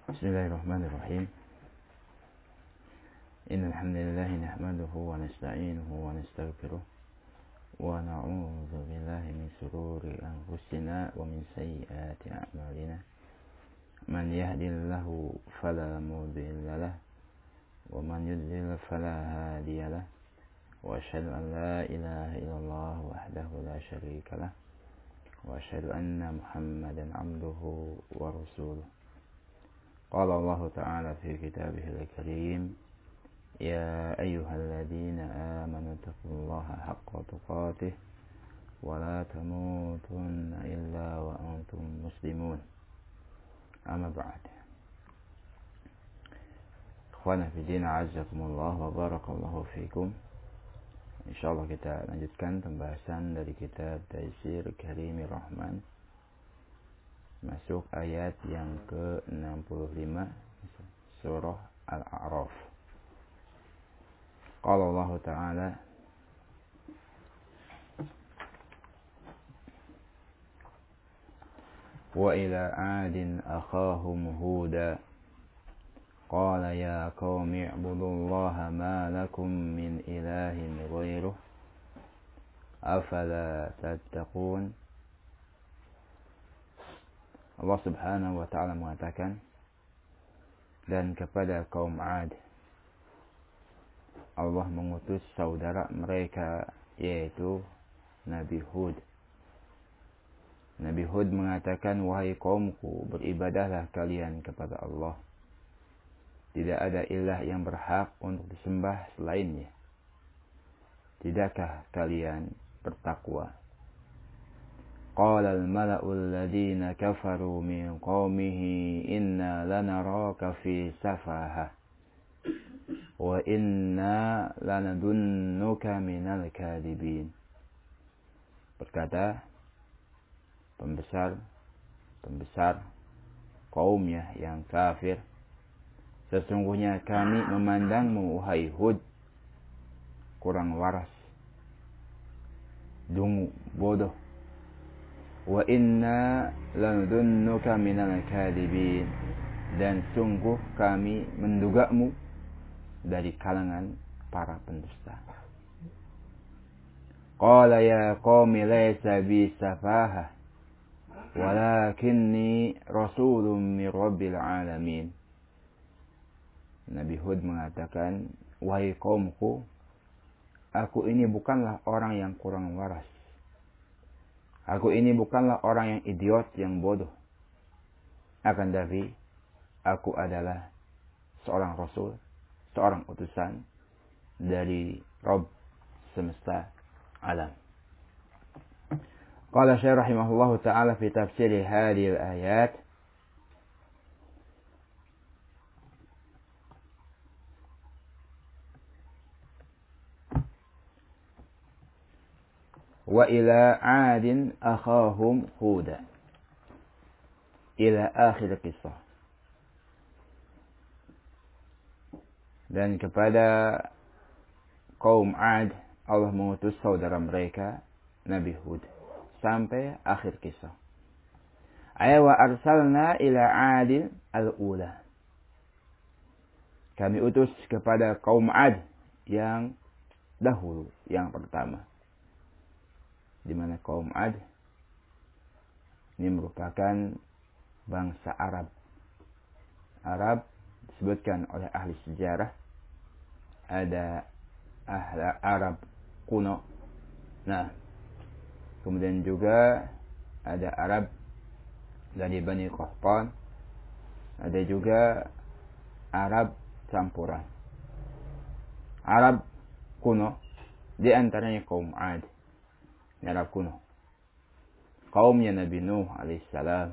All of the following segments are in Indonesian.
Bismillahirrahmanirrahim. Innal hamdalillah nahmaduhu wa nasta'inuhu wa nastaghfiruh wa na'udzu billahi min shururi anfusina wa min sayyiati a'malina. Man yahdihillahu fala mudilla lahu wa man yudlil fala hadiya lahu. Wa asyhadu an la ilaha illallah wahdahu la syarika lahu wa asyhadu anna Muhammadan 'abduhu wa rasuluh. Qala Allah Ta'ala fi kitabihil karim, ya ayyuhalladzina amanu taqullaha haqqa tuqatih wa la tamutunna illa wa antum muslimun. Amma ba'd. Ikhwana fi din, a'azzakumullah wa barakallahu fikum. Insyaallah kita lanjutkan pembahasan dari kitab Taisir Karimir Rahman, masuk ayat yang ke-65 surah Al-A'raf. Qala Allah Ta'ala, wa ila 'adin akhahum huda qala ya qaumi ibudullaha ma lakum min ilahin ghairuh afala tattaqun. Allah Subhanahu wa Ta'ala mengatakan, dan kepada kaum 'Ad Allah mengutus saudara mereka, yaitu Nabi Hud. Nabi Hud mengatakan, wahai kaumku, beribadahlah kalian kepada Allah. Tidak ada ilah yang berhak untuk disembah selainnya. Tidakkah kalian bertakwa? Qala al-mala'u alladhina kafaru min qaumihi inna lanaraka fi safahah wa inna lanadunnuka minal kadhibin. Berkata pembesar kaumnya yang kafir, sesungguhnya kami memandangmu wahai Hud kurang waras, dungu, bodoh. Wa inna lanadunnuka minal kadhibin, dan sungguh kami mendugamu dari kalangan para pendusta. Qala ya qaumi laysa bi safahah walakinni rasulun min rabbil alamin. Nabi Hud mengatakan, wahai kaumku, aku ini bukanlah orang yang kurang waras. Aku ini bukanlah orang yang idiot, yang bodoh. Akan tapi, aku adalah seorang rasul, seorang utusan dari Rabb semesta alam. Qala Syekh rahimahullahu ta'ala fi tafsir hadhihi al-ayat, wa ila 'adin akhahum huda ila akhir kisah. Dan kepada kaum 'Ad Allah mengutus saudara mereka Nabi Hud sampai akhir kisah. Wa arsalna ila 'adin al-ula. Kami utus kepada kaum 'Ad yang dahulu, yang pertama. Di mana kaum 'Ad ini merupakan bangsa Arab. Arab disebutkan oleh ahli sejarah ada Arab kuno. Nah, kemudian juga ada Arab dari Bani Qahtan, ada juga Arab campuran. Arab kuno di antaranya kaum 'Ad, Arab kuno, kaumnya Nabi Nuh alaihissalam,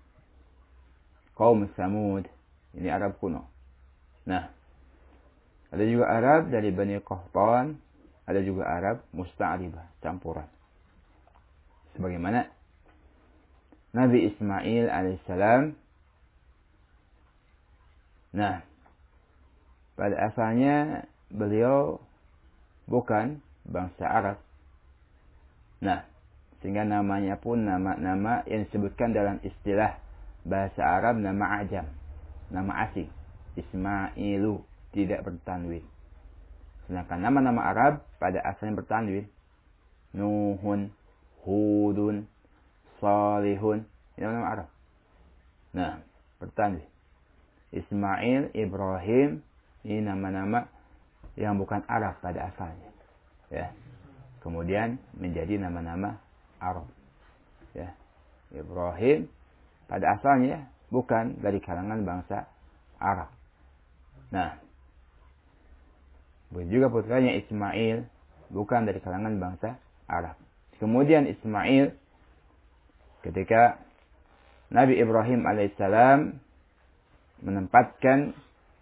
kaum Samud, ini Arab kuno. Nah, ada juga Arab dari Bani Qahtan, ada juga Arab musta'ribah, campuran. Sebagaimana Nabi Ismail alaihissalam. Nah, pada asalnya beliau bukan bangsa Arab. Nah, sehingga namanya pun nama-nama yang disebutkan dalam istilah bahasa Arab nama ajam. nama asing. Ismailu tidak bertanwin. Sedangkan nama-nama Arab pada asalnya bertanwin. Nuhun, Hudun, Salihun. Ini nama Arab. Nah, bertanwin. Ismail, Ibrahim, ini nama-nama yang bukan Arab pada asalnya. Ya. Kemudian menjadi nama-nama Arab. Ya. Ibrahim pada asalnya bukan dari kalangan bangsa Arab. Nah, begitu juga putranya Ismail bukan dari kalangan bangsa Arab. Kemudian Ismail ketika Nabi Ibrahim alaihissalam menempatkan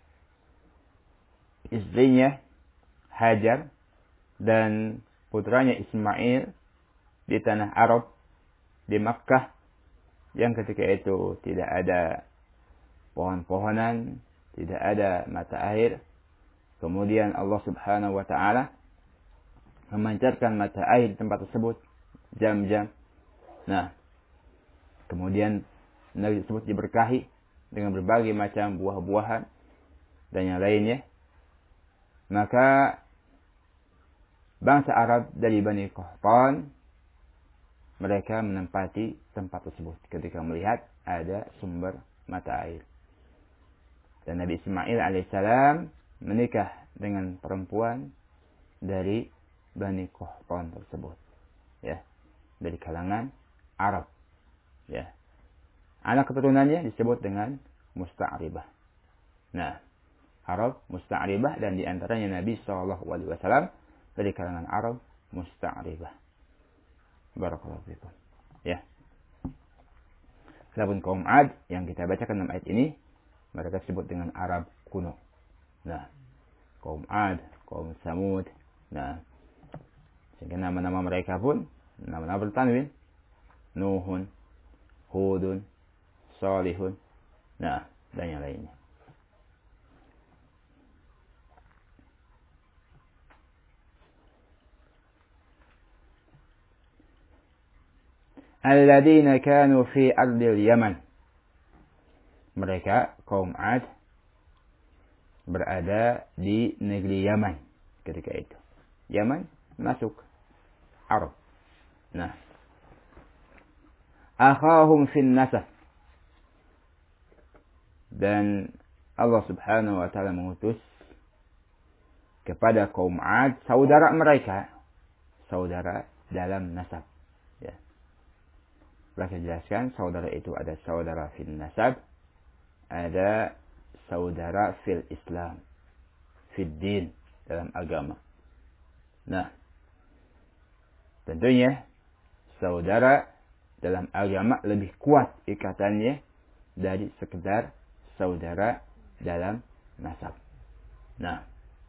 istrinya Hajar dan putranya Ismail di tanah Arab, di Makkah, yang ketika itu tidak ada pohon-pohonan, tidak ada mata air. Kemudian Allah Subhanahu wa Ta'ala memancarkan mata air di tempat tersebut, jam-jam. Nah, kemudian negeri tersebut diberkahi dengan berbagai macam buah-buahan dan yang lainnya. Maka bangsa Arab dari Bani Qahtan, mereka menempati tempat tersebut ketika melihat ada sumber mata air. Dan Nabi Ismail alaihissalam menikah dengan perempuan dari Bani Qahtan tersebut. Ya, dari kalangan Arab. Ya. Anak keturunannya disebut dengan Musta'ribah. Nah, Arab Musta'ribah, dan diantaranya Nabi SAW dari kalangan Arab Musta'ribah. Barakallahu fikum. Ya. Adapun kaum Ad yang kita bacakan dalam ayat ini, mereka disebut dengan Arab kuno. Nah, kaum Ad, kaum Samud. Nah, sehingga nama-nama mereka pun nama-nama bertanwin. Nuhun, Hudun, Salihun. Nah, dan yang lainnya. Alladzina kanu fi ardil Yaman. Mereka kaum Ad berada di negeri Yaman ketika itu. Yaman masuk Arab. Nah, akhahum fin nasab. Dan Allah Subhanahu wa Ta'ala mengutus kepada kaum Ad saudara mereka, saudara dalam nasab. Ya. Telah dijelaskan saudara itu ada saudara fil nasab, ada saudara fil Islam, fil din, dalam agama. Nah, tentunya saudara dalam agama lebih kuat ikatannya dari sekedar saudara dalam nasab. Nah,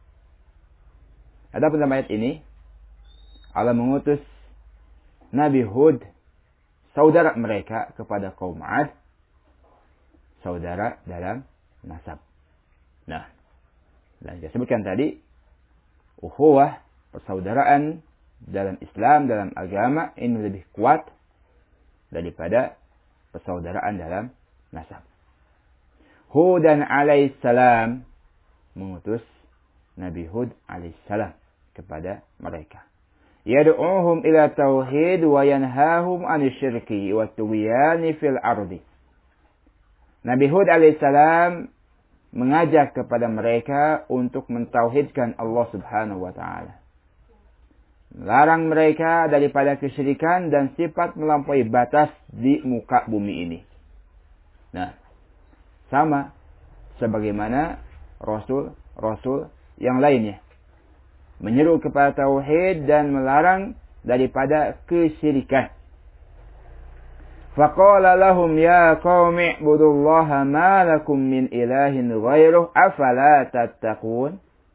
adapun dalam ayat ini Allah mengutus Nabi Hud, saudara mereka, kepada kaum Ad, saudara dalam nasab. Nah, dan kita sebutkan tadi, ukhuwah, persaudaraan dalam Islam, dalam agama, ini lebih kuat daripada persaudaraan dalam nasab. Hudan alaihissalam mengutus Nabi Hud alaihissalam kepada mereka. Yad'uhum ila tauhid wa yanhahum anisyirki wa tughyan fil ardi. Nabi Hud alaihissalam mengajak kepada mereka untuk mentauhidkan Allah Subhanahu wa Ta'ala. Melarang mereka daripada kesyirikan dan sifat melampaui batas di muka bumi ini. Nah, sama sebagaimana rasul-rasul yang lainnya. Menyeru kepada tauhid dan melarang daripada kesyirikan. Faqala lahum ya qaumi ibudullaha ma lakum min ilahin ghairuh afala tattaqun.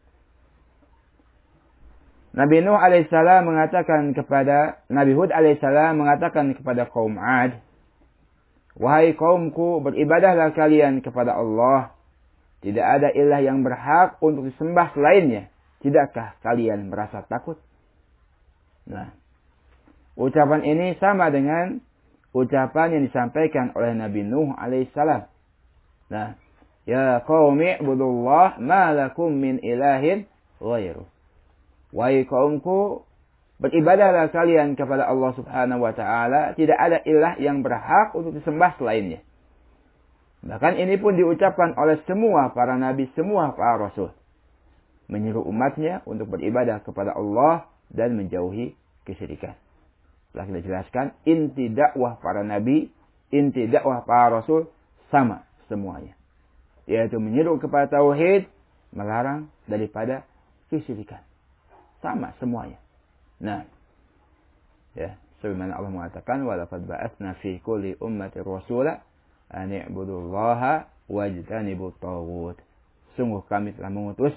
Nabi Nuh alaihissalam mengatakan kepada Nabi Hud alaihissalam mengatakan kepada kaum Ad, wahai kaumku, beribadahlah kalian kepada Allah. Tidak ada ilah yang berhak untuk disembah selainnya. Tidakkah kalian merasa takut? Nah, ucapan ini sama dengan ucapan yang disampaikan oleh Nabi Nuh alaihissalam. Nah, Ya qaumi ibudullah ma lakum min ilahin ghairuh. Wahai kaumku, beribadahlah kalian kepada Allah Subhanahu wa taala, tidak ada ilah yang berhak untuk disembah selainnya. Bahkan ini pun diucapkan oleh semua para nabi, semua para rasul. Menyuruh umatnya untuk beribadah kepada Allah dan menjauhi kesyirikan. Telah kita jelaskan, inti dakwah para nabi, inti dakwah para rasul sama semuanya. Yaitu menyuruh kepada tauhid, melarang daripada kesyirikan. Sama semuanya. Nah, ya, sebagaimana Allah mengatakan, walaqad ba'atsna fi kulli ummatin rasula an i'budullaha wajtanibut taghut. Sungguh kami telah mengutus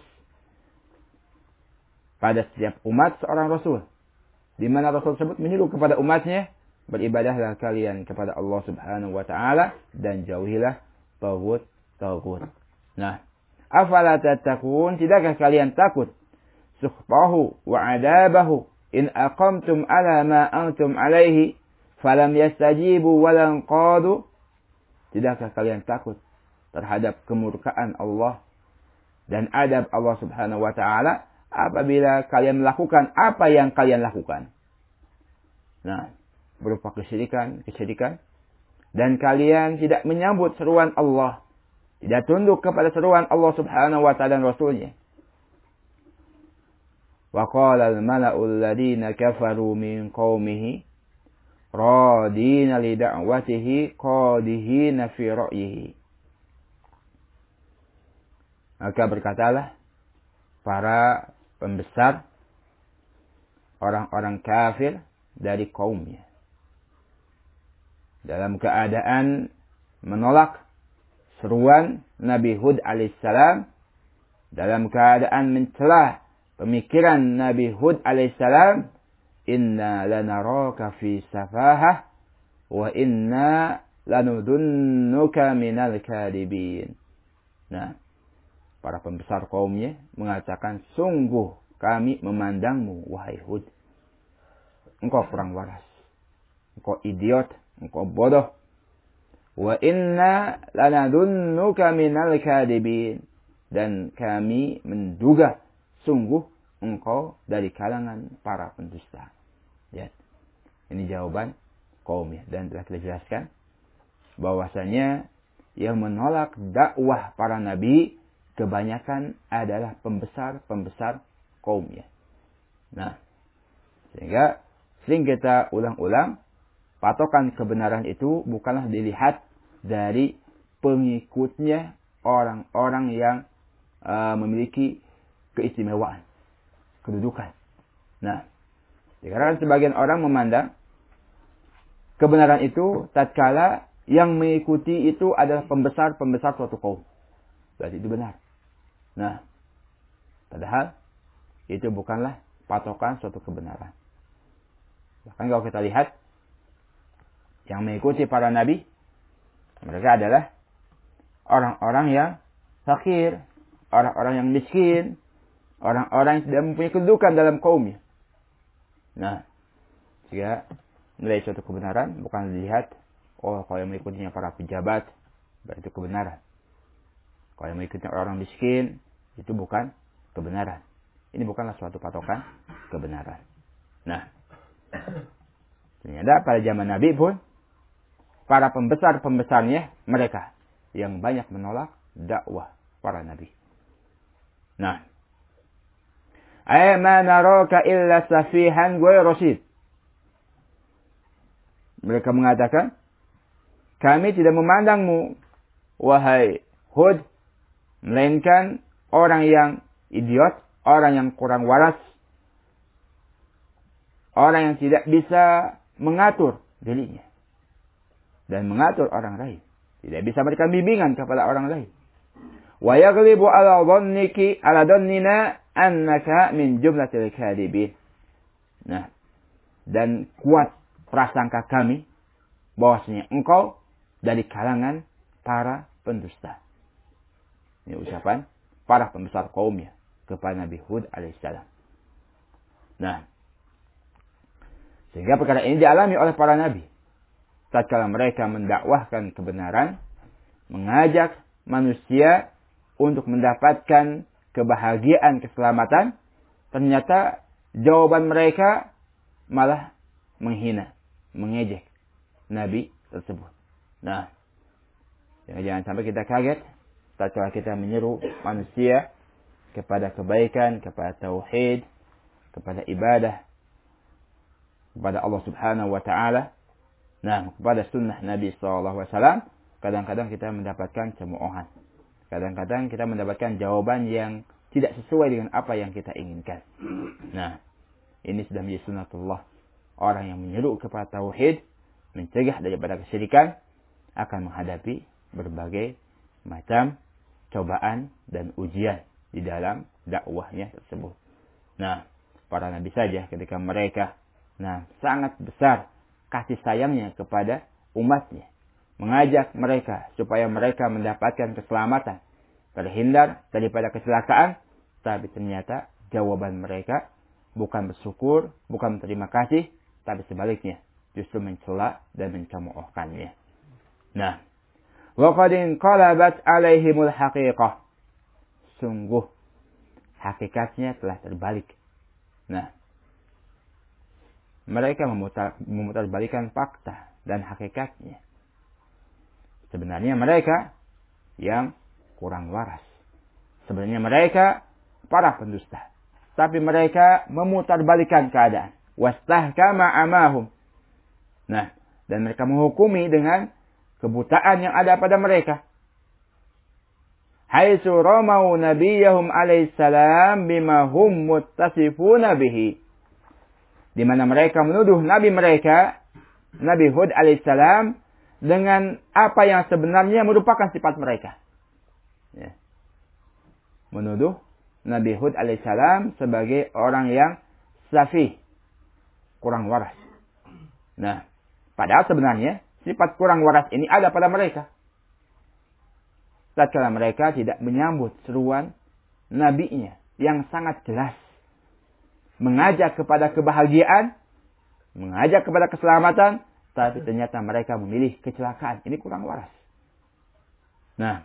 pada setiap umat seorang rasul, di mana rasul tersebut menyuruh kepada umatnya, beribadahlah kalian kepada Allah Subhanahu wa taala dan jauhilah taghut. Nah, afala tattaqun, tidakkah kalian takut sukhtahu wa adabahu in aqamtum ala ma antum alaihi falam yastajibu wa lan qadu? Tidakkah kalian takut terhadap kemurkaan Allah dan adab Allah Subhanahu wa taala apabila kalian melakukan apa yang kalian lakukan? Nah, berupa kesyirikan dan kalian tidak menyambut seruan Allah, tidak tunduk kepada seruan Allah Subhanahu wa taala dan Rasulnya. Wa qala al-mala'u alladhina kafaru min qaumihi radina li da'watihi qadihina fi ra'yihi. Maka berkatalah para pembesar orang-orang kafir dari kaumnya dalam keadaan menolak seruan Nabi Hud alaihissalam, dalam keadaan mencela pemikiran Nabi Hud alaihissalam, inna lanaraka fi safahah wa inna lanudunnuka minal kadibin. Nah, para pembesar kaumnya mengatakan, sungguh kami memandangmu wahai Hud, engkau kurang waras, engkau idiot, engkau bodoh. Wa inna lanadunnuka minal kadibin, dan kami menduga sungguh engkau dari kalangan para pendusta. Ya. Ini jawaban kaumnya, dan telah kita jelaskan bahwasanya yang menolak dakwah para nabi kebanyakan adalah pembesar kaumnya. Nah, sehingga sering kita ulang-ulang, patokan kebenaran itu bukanlah dilihat dari pengikutnya, orang-orang yang memiliki keistimewaan, kedudukan. Nah, sekarang sebagian orang memandang kebenaran itu tatkala yang mengikuti itu adalah pembesar suatu kaum. Berarti itu benar. Nah, padahal itu bukanlah patokan suatu kebenaran. Bahkan kalau kita lihat, yang mengikuti para nabi, mereka adalah orang-orang yang fakir, orang-orang yang miskin, orang-orang yang tidak mempunyai kedudukan dalam kaumnya. Nah, jika nilai suatu kebenaran bukan dilihat, oh kalau yang mengikutinya para pejabat, berarti itu kebenaran. Kalau yang mengikuti orang miskin, itu bukan kebenaran. Ini bukanlah suatu patokan kebenaran. Nah, ternyata pada zaman Nabi pun, para pembesar-pembesarnya mereka yang banyak menolak dakwah para nabi. Nah, ma naraka illa safihan wa rasyid. Mereka mengatakan, kami tidak memandangmu wahai Hud, melainkan orang yang idiot, orang yang kurang waras, orang yang tidak bisa mengatur dirinya dan mengatur orang lain. Tidak bisa memberikan bimbingan kepada orang lain. Wa yaghlibu ala dhannina annaka min jumlatil kadhibin. Nah, dan kuat prasangka kami bahwasanya engkau dari kalangan para pendusta. Ini ucapan para pembesar kaumnya kepada Nabi Hud alaihissalam. Nah, sehingga perkara ini dialami oleh para nabi tatkala mereka mendakwahkan kebenaran, mengajak manusia untuk mendapatkan kebahagiaan, keselamatan, ternyata jawaban mereka malah menghina, mengejek Nabi tersebut. Nah, jangan sampai kita kaget tatkala kita menyeru manusia kepada kebaikan, kepada tauhid, kepada ibadah, kepada Allah Subhanahu wa taala. Nah, kepada sunnah Nabi sallallahu alaihi wasallam, kadang-kadang kita mendapatkan cemoohan. Kadang-kadang kita mendapatkan jawaban yang tidak sesuai dengan apa yang kita inginkan. Nah, ini sudah menjadi sunnatullah. Orang yang menyeru kepada tauhid, mencegah daripada kesyirikan, akan menghadapi berbagai macam cobaan dan ujian di dalam dakwahnya tersebut. Nah, para nabi saja ketika mereka sangat besar kasih sayangnya kepada umatnya, mengajak mereka supaya mereka mendapatkan keselamatan, terhindar daripada kecelakaan, tapi ternyata jawaban mereka bukan bersyukur, bukan berterima kasih, tapi sebaliknya justru mencela dan mencemoohkannya. Nah, wa qad inqalabat alaihimul haqiqah. Sungguh hakikatnya telah terbalik. Nah, mereka memutarbalikan fakta dan hakikatnya. Sebenarnya mereka yang kurang waras. Sebenarnya mereka para pendusta. Tapi mereka memutarbalikan keadaan. Wastahkama amahum. Nah, dan mereka menghukumi dengan kebutaan yang ada pada mereka. Haitsu ramau nabiyahum alaihi salam bima hum muttasifuna bihi. Di mana mereka menuduh nabi mereka, Nabi Hud alaihissalam, dengan apa yang sebenarnya merupakan sifat mereka. Ya. Menuduh Nabi Hud alaihissalam sebagai orang yang safih, kurang waras. Nah, padahal sebenarnya sifat kurang waras ini ada pada mereka. Tatkala mereka tidak menyambut seruan nabinya yang sangat jelas, mengajak kepada kebahagiaan, mengajak kepada keselamatan, tapi ternyata mereka memilih kecelakaan. Ini kurang waras. Nah,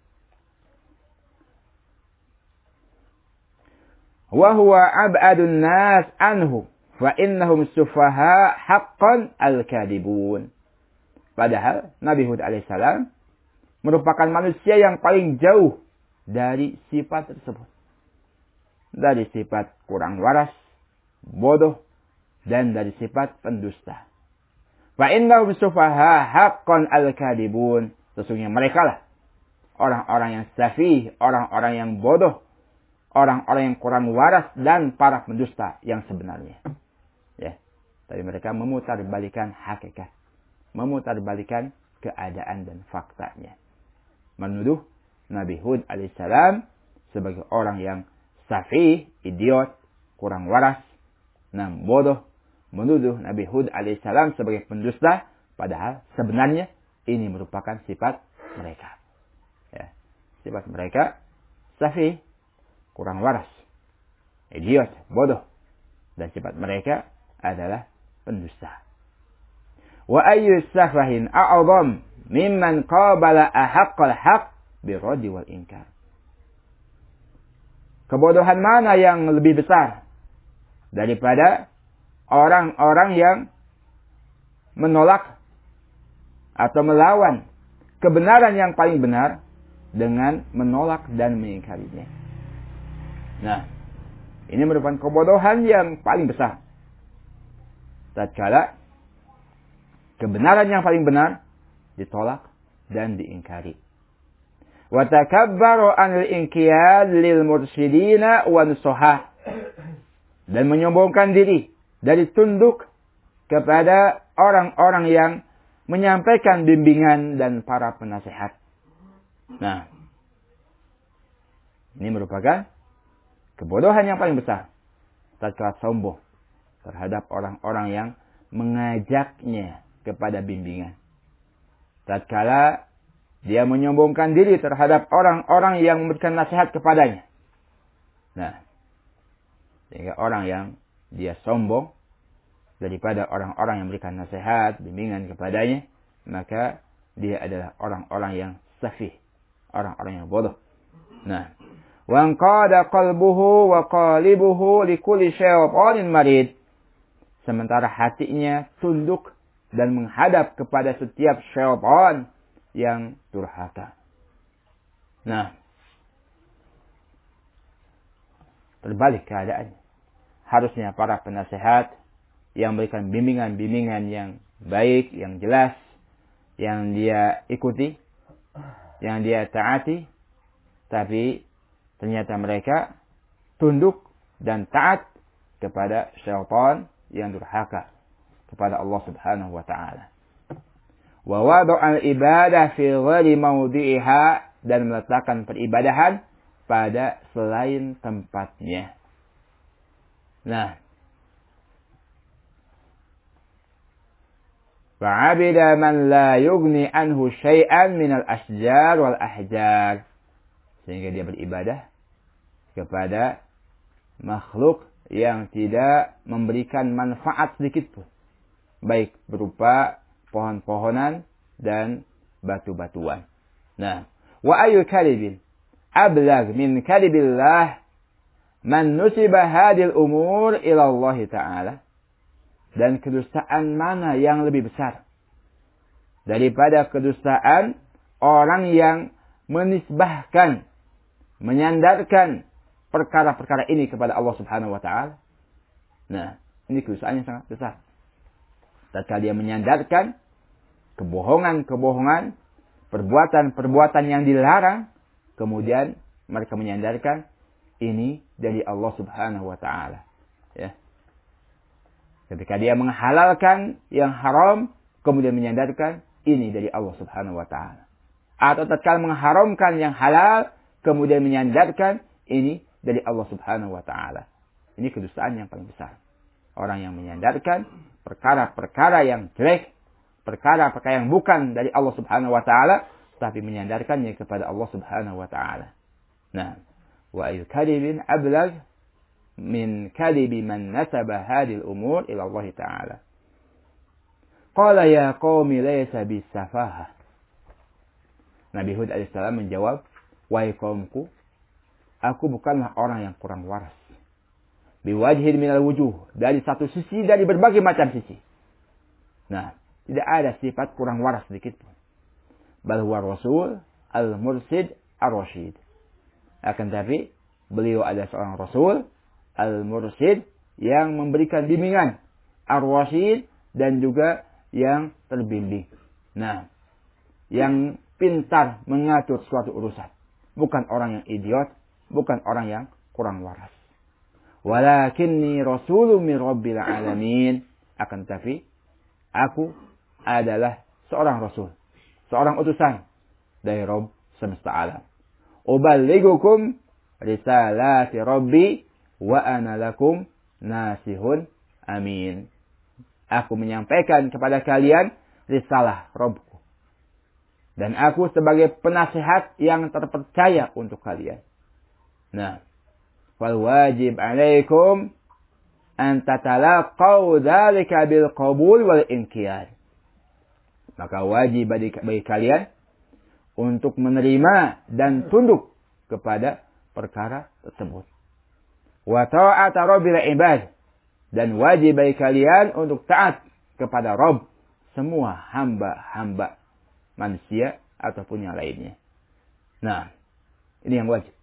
wa huwa ab'adun nas anhu fa innahum sufaha haqqan al-kadibun. Padahal Nabi Hud alaihissalam merupakan manusia yang paling jauh dari sifat tersebut. Dari sifat kurang waras, bodoh, dan dari sifat pendusta. Fa innahum sufaha haqqan al-kadibun. Sesungguhnya mereka lah orang-orang yang safih, orang-orang yang bodoh, orang-orang yang kurang waras dan para pendusta yang sebenarnya. Ya, tapi mereka memutarbalikan hakikat, memutarbalikan keadaan dan faktanya. Menuduh Nabi Hud alaihissalam sebagai orang yang safih, idiot, kurang waras, bodoh, menuduh Nabi Hud alaihissalam sebagai pendusta, padahal sebenarnya ini merupakan sifat mereka. Ya, sifat mereka safih, kurang waras, idiot, bodoh, dan sifat mereka adalah pendusta. Wa ayyu safahin a'zam mimman qabala ahaqqal haqq birraddi wal inkar. Kebodohan mana yang lebih besar daripada orang-orang yang menolak atau melawan kebenaran yang paling benar dengan menolak dan mengingkarinya. Nah, ini merupakan kebodohan yang paling besar. Tatkala kebenaran yang paling benar ditolak dan diingkari. Wa takabbaru anil inqiyad lil mursyidina wa nusuhah. Dan menyombongkan diri dari tunduk kepada orang-orang yang menyampaikan bimbingan dan para penasihat. Nah, ini merupakan kebodohan yang paling besar. Tatkala sombong terhadap orang-orang yang mengajaknya kepada bimbingan. Tatkala dia menyombongkan diri terhadap orang-orang yang memberikan nasihat kepadanya. Nah, sehingga orang yang dia sombong daripada orang-orang yang memberikan nasihat, bimbingan kepadanya, maka dia adalah orang-orang yang safih, orang-orang yang bodoh. Nah, wa qada qalbuhu wa qalibuhu likulli syaitanin marid. Sementara hatinya tunduk dan menghadap kepada setiap syaitan yang durhaka. Nah, terbalik keadaannya. Harusnya para penasehat yang memberikan bimbingan-bimbingan yang baik, yang jelas, yang dia ikuti, yang dia taati, tapi ternyata mereka tunduk dan taat kepada syaitan yang durhaka kepada Allah Subhanahu wa taala. Wa wada'al ibadah fi ghairi mawdi'iha, dan meletakkan peribadahan pada selain tempatnya. Nah, fa'abida man la yughni anhu syai'an minal asjar wal ahjar. Sehingga dia beribadah kepada makhluk yang tidak memberikan manfaat sedikit pun. Baik berupa pohon-pohonan dan batu-batuan. Nah, wa ayu kalibin ablag min kalibillah man nusiba hadil umur ila Allah Ta'ala. Dan kedustaan mana yang lebih besar daripada kedustaan orang yang menisbahkan, menyandarkan perkara-perkara ini kepada Allah Subhanahu wa taala. Nah, ini kedustaan yang sangat besar. Tatkala dia menyandarkan kebohongan-kebohongan, perbuatan-perbuatan yang dilarang, kemudian mereka menyandarkan ini dari Allah Subhanahu wa taala. Ya. Ketika dia menghalalkan yang haram, kemudian menyandarkan ini dari Allah Subhanahu wa taala. Atau tatkala mengharamkan yang halal, kemudian menyandarkan ini dari Allah Subhanahu wa taala. Ini kedustaan yang paling besar. Orang yang menyandarkan perkara-perkara yang jelek, perkara-perkara yang bukan dari Allah Subhanahu wa taala, tapi menyandarkannya kepada Allah Subhanahu wa taala. Nah, wa ayu kadhibin ablag min kadhibi man nasaba hadhihi al-umur ila Allah Ta'ala. Qala ya qaumi laysa bisafaha. Nabi Hud alaihissalam menjawab, wahai kaumku, aku bukanlah orang yang kurang waras. Biwajhin minal wujuh, dari satu sisi, dari berbagai macam sisi. Nah, tidak ada sifat kurang waras sedikit pun. Bal huwa rasul al-mursid ar-rasyid. Akan tapi beliau adalah seorang rasul al-mursid yang memberikan bimbingan, ar-rasyid, dan juga yang terbimbing. Nah, yang pintar mengatur suatu urusan. Bukan orang yang idiot, bukan orang yang kurang waras. Walakinni rasulun min rabbil alamin. Akan tapi aku adalah seorang rasul, seorang utusan dari Rabb semesta alam. Uballighukum risalati rabbi wa ana lakum nasihun amin. Aku menyampaikan kepada kalian risalah Rabbku. Dan aku sebagai penasihat yang terpercaya untuk kalian. Nah, wal wajib alaikum an tatalaqaw dzalika bil qabul wal inqiyad. Maka wajib bagi kalian untuk menerima dan tunduk kepada perkara tersebut. Wa ta'ata rabbil ibad, dan wajib bagi kalian untuk taat kepada Rabb semua hamba-hamba manusia ataupun yang lainnya. Nah, ini yang wajib.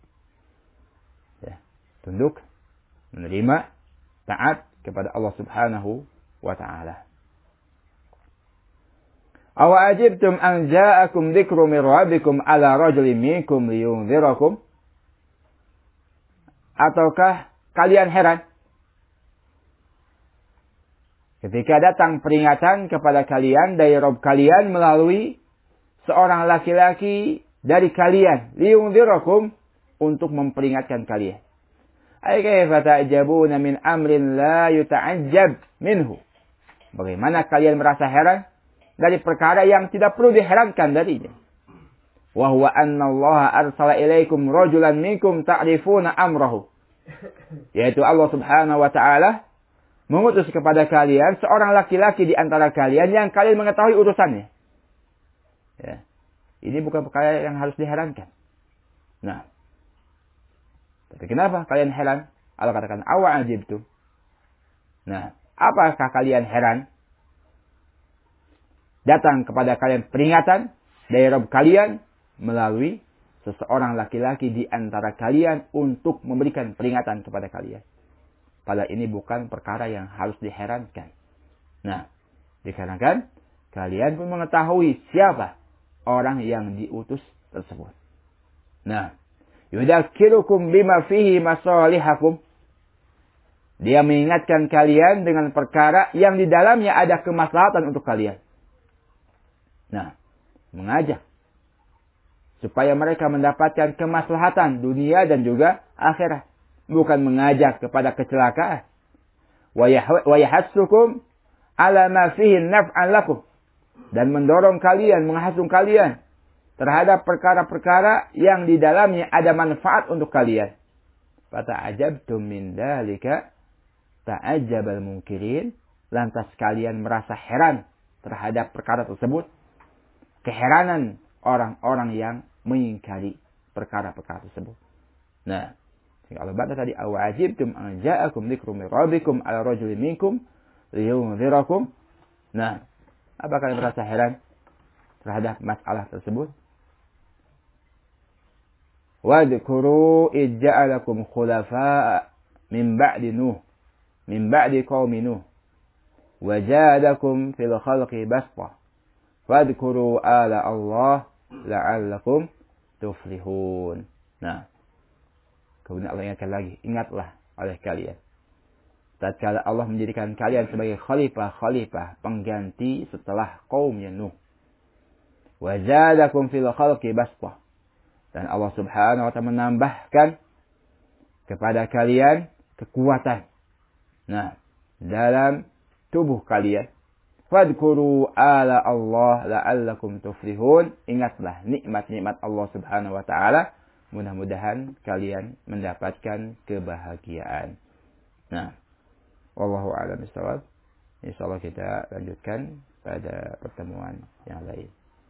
Ya, tunduk, menerima, taat kepada Allah Subhanahu wa taala. Aw ajibtum an ja'akum dzikru min rabbikum ala rajulin minkum liyunzirakum? Ataukah kalian heran ketika datang peringatan kepada kalian dari Rabb kalian melalui seorang laki-laki dari kalian, liyunzirakum, untuk memperingatkan kalian. Ay kaifa ta'jabuna min amrin la yuta'ajjab minhu. Bagaimana kalian merasa heran dari perkara yang tidak perlu diherankan darinya. Wa huwa anna Allah arsala ilaikum rajulan minkum ta'rifuna amrahu. Yaitu Allah Subhanahu wa taala mengutus kepada kalian seorang laki-laki di antara kalian yang kalian mengetahui urusannya. Ya. Ini bukan perkara yang harus diherankan. Nah, tapi kenapa kalian heran? Allah katakan, awa ajibtum. Nah, apakah kalian heran? Datang kepada kalian peringatan dari Rabb kalian melalui seseorang laki-laki di antara kalian untuk memberikan peringatan kepada kalian. Padahal ini bukan perkara yang harus diherankan. Nah, dikarenakan kalian pun mengetahui siapa orang yang diutus tersebut. Nah, yudzakirukum bima fihi masalihakum. Dia mengingatkan kalian dengan perkara yang di dalamnya ada kemaslahatan untuk kalian. Nah, mengajak supaya mereka mendapatkan kemaslahatan dunia dan juga akhirat. Bukan mengajak kepada kecelakaan. Wa yahassukum ala ma fihi naf'an lakum. Dan mendorong kalian, menghasung kalian terhadap perkara-perkara yang di dalamnya ada manfaat untuk kalian. Fata'ajabtum min dalika ta'ajjabal munkirin. Lantas kalian merasa heran terhadap perkara tersebut. Keheranan orang-orang yang mengingkari perkara-perkara tersebut. Nah, Allah baca tadi, awajibtum an ja'akum dzikru min rabbikum ala rajulin minkum liyunzirakum. Nah, apa kalian merasa heran terhadap masalah tersebut? Wadhkuru ij'alakum khulafa'a min ba'di Nuh, min ba'di qaumi Nuh, wa jadakum fil khalqi basta. Wadhkuru ala Allah la'allakum tuflihun. Nah, kemudian Allah ingatkan lagi, ingatlah oleh kalian. Tatkala Allah menjadikan kalian sebagai khalifah pengganti setelah kaumnya Nuh. Wa zadakum fil khalqi basta. Dan Allah Subhanahu wa ta'ala menambahkan kepada kalian kekuatan. Nah, dalam tubuh kalian. Fadhkuru ala Allah la'allakum tuflihun. Ingatlah nikmat-nikmat Allah Subhanahu wa ta'ala. Mudah-mudahan kalian mendapatkan kebahagiaan. Nah, wallahu a'lam bishawab. Insyaallah kita lanjutkan pada pertemuan yang lain.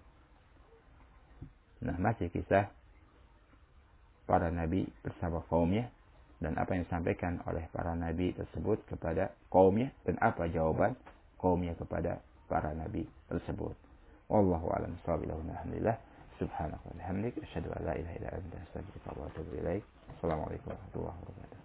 Nah, masih kisah para nabi bersama kaumnya dan apa yang disampaikan oleh para nabi tersebut kepada kaumnya dan apa jawaban kaumnya kepada para nabi tersebut. Wallahu a'lam bishawab. Alhamdulillah. Subhanaka wa bihamdika asyhadu an la ilaha illa anta astaghfiruka wa atubu ilaik. Assalamualaikum warahmatullahi wabarakatuh.